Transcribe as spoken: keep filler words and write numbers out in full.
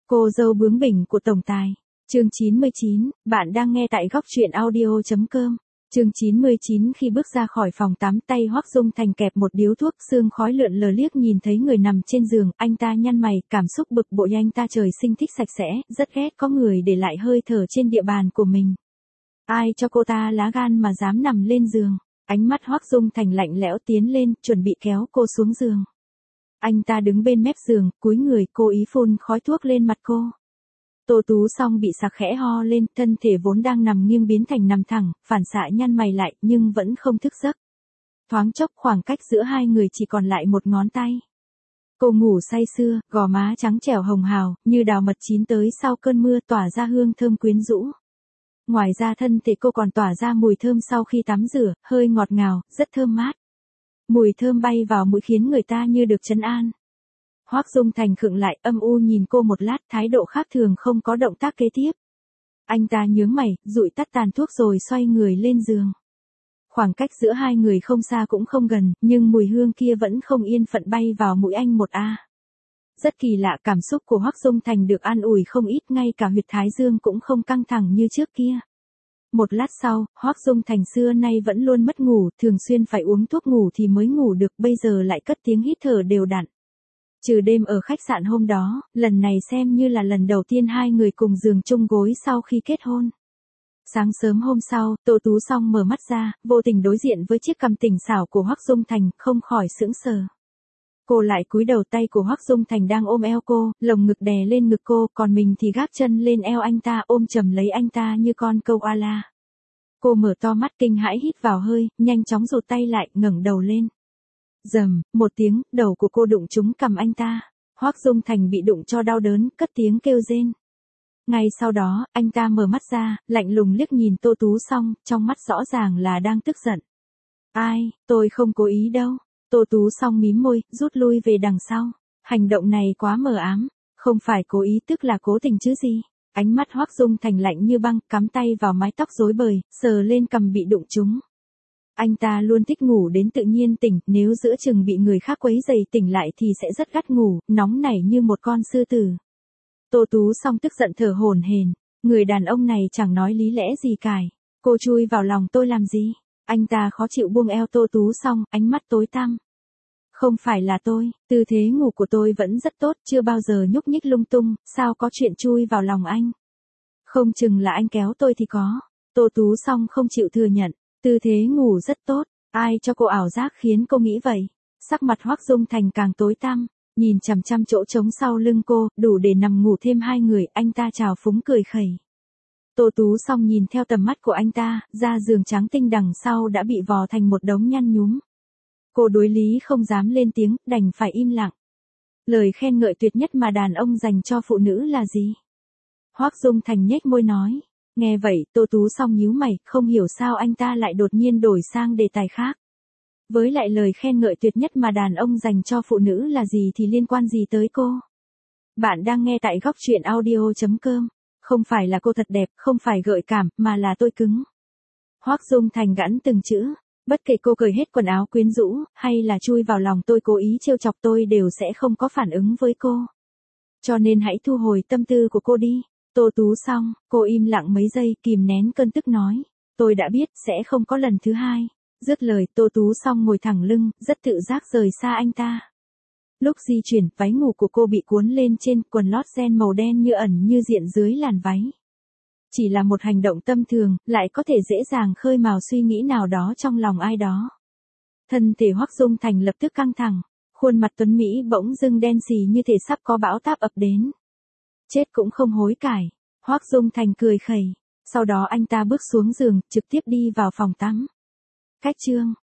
Cô dâu bướng bỉnh của tổng tài. Chương chín mươi chín, bạn đang nghe tại góc truyện audio chấm com. Chương chín mươi chín khi bước ra khỏi phòng tắm tay Hoắc Dung Thành kẹp một điếu thuốc sương khói lượn lờ liếc nhìn thấy người nằm trên giường, anh ta nhăn mày, cảm xúc bực bội anh ta trời sinh thích sạch sẽ, rất ghét có người để lại hơi thở trên địa bàn của mình. Ai cho cô ta lá gan mà dám nằm lên giường, ánh mắt Hoắc Dung Thành lạnh lẽo tiến lên, chuẩn bị kéo cô xuống giường. Anh ta đứng bên mép giường, cúi người cố ý phun khói thuốc lên mặt cô. Tô Tú Song bị sặc khẽ ho lên, thân thể vốn đang nằm nghiêng biến thành nằm thẳng, phản xạ nhăn mày lại nhưng vẫn không thức giấc. Thoáng chốc khoảng cách giữa hai người chỉ còn lại một ngón tay. Cô ngủ say sưa, gò má trắng trẻo hồng hào, như đào mật chín tới sau cơn mưa tỏa ra hương thơm quyến rũ. Ngoài ra thân thể cô còn tỏa ra mùi thơm sau khi tắm rửa, hơi ngọt ngào, rất thơm mát. Mùi thơm bay vào mũi khiến người ta như được trấn an. Hoắc Dung Thành khựng lại, âm u nhìn cô một lát, thái độ khác thường không có động tác kế tiếp. Anh ta nhướng mày, dụi tắt tàn thuốc rồi xoay người lên giường. Khoảng cách giữa hai người không xa cũng không gần, nhưng mùi hương kia vẫn không yên phận bay vào mũi anh một a. Rất kỳ lạ, cảm xúc của Hoắc Dung Thành được an ủi không ít, ngay cả huyệt thái dương cũng không căng thẳng như trước kia. Một lát sau, Hoắc Dung Thành xưa nay vẫn luôn mất ngủ, thường xuyên phải uống thuốc ngủ thì mới ngủ được, bây giờ lại cất tiếng hít thở đều đặn. Trừ đêm ở khách sạn hôm đó, lần này xem như là lần đầu tiên hai người cùng giường chung gối sau khi kết hôn. Sáng sớm hôm sau, Tô Tú Song mở mắt ra, vô tình đối diện với chiếc cằm tỉnh xảo của Hoắc Dung Thành, không khỏi sững sờ. Cô lại cúi đầu, tay của Hoắc Dung Thành đang ôm eo cô, lồng ngực đè lên ngực cô, còn mình thì gác chân lên eo anh ta, ôm chầm lấy anh ta như con câu oa. Cô mở to mắt kinh hãi hít vào hơi, nhanh chóng rụt tay lại, ngẩng đầu lên. Rầm, một tiếng, đầu của cô đụng trúng cằm anh ta. Hoắc Dung Thành bị đụng cho đau đớn, cất tiếng kêu rên. Ngay sau đó, anh ta mở mắt ra, lạnh lùng liếc nhìn Tô Tú Song, trong mắt rõ ràng là đang tức giận. Ai, tôi không cố ý đâu. Tô Tú Song mím môi, rút lui về đằng sau. Hành động này quá mờ ám, không phải cố ý tức là cố tình chứ gì. Ánh mắt Hoắc Dung Thành lạnh như băng, cắm tay vào mái tóc rối bời, sờ lên cằm bị đụng trúng. Anh ta luôn thích ngủ đến tự nhiên tỉnh, nếu giữa chừng bị người khác quấy rầy tỉnh lại thì sẽ rất gắt ngủ, nóng nảy như một con sư tử. Tô Tú Song tức giận thở hổn hển, người đàn ông này chẳng nói lý lẽ gì cải. Cô chui vào lòng tôi làm gì? Anh ta khó chịu buông eo Tô Tú Song, ánh mắt tối tăm. Không phải là tôi, tư thế ngủ của tôi vẫn rất tốt, chưa bao giờ nhúc nhích lung tung, sao có chuyện chui vào lòng anh? Không chừng là anh kéo tôi thì có. Tô Tú Song không chịu thừa nhận, tư thế ngủ rất tốt, ai cho cô ảo giác khiến cô nghĩ vậy? Sắc mặt Hoắc Dung Thành càng tối tăm, nhìn chằm chằm chỗ trống sau lưng cô, đủ để nằm ngủ thêm hai người, anh ta trào phúng cười khẩy. Tô Tú Song nhìn theo tầm mắt của anh ta, da giường trắng tinh đằng sau đã bị vò thành một đống nhăn nhúm. Cô đối lý không dám lên tiếng, đành phải im lặng. Lời khen ngợi tuyệt nhất mà đàn ông dành cho phụ nữ là gì? Hoắc Dung Thành nhếch môi nói. Nghe vậy, Tô Tú Song nhíu mày, không hiểu sao anh ta lại đột nhiên đổi sang đề tài khác. Với lại lời khen ngợi tuyệt nhất mà đàn ông dành cho phụ nữ là gì thì liên quan gì tới cô? Bạn đang nghe tại góc truyện audio chấm com. Không phải là cô thật đẹp, không phải gợi cảm, mà là tôi cứng. Hoắc Dung Thành gẵn từng chữ. Bất kể cô cởi hết quần áo quyến rũ, hay là chui vào lòng tôi cố ý trêu chọc tôi đều sẽ không có phản ứng với cô. Cho nên hãy thu hồi tâm tư của cô đi. Tô Tú Song, cô im lặng mấy giây, kìm nén cơn tức nói. Tôi đã biết, sẽ không có lần thứ hai. Dứt lời, Tô Tú Song ngồi thẳng lưng, rất tự giác rời xa anh ta. Lúc di chuyển, váy ngủ của cô bị cuốn lên trên, quần lót ren màu đen như ẩn như diện dưới làn váy. Chỉ là một hành động tâm thường, lại có thể dễ dàng khơi mào suy nghĩ nào đó trong lòng ai đó. Thân thể Hoắc Dung Thành lập tức căng thẳng, khuôn mặt tuấn Mỹ bỗng dưng đen xì như thể sắp có bão táp ập đến. Chết cũng không hối cải. Hoắc Dung Thành cười khẩy. Sau đó anh ta bước xuống giường, trực tiếp đi vào phòng tắm. Cách chương.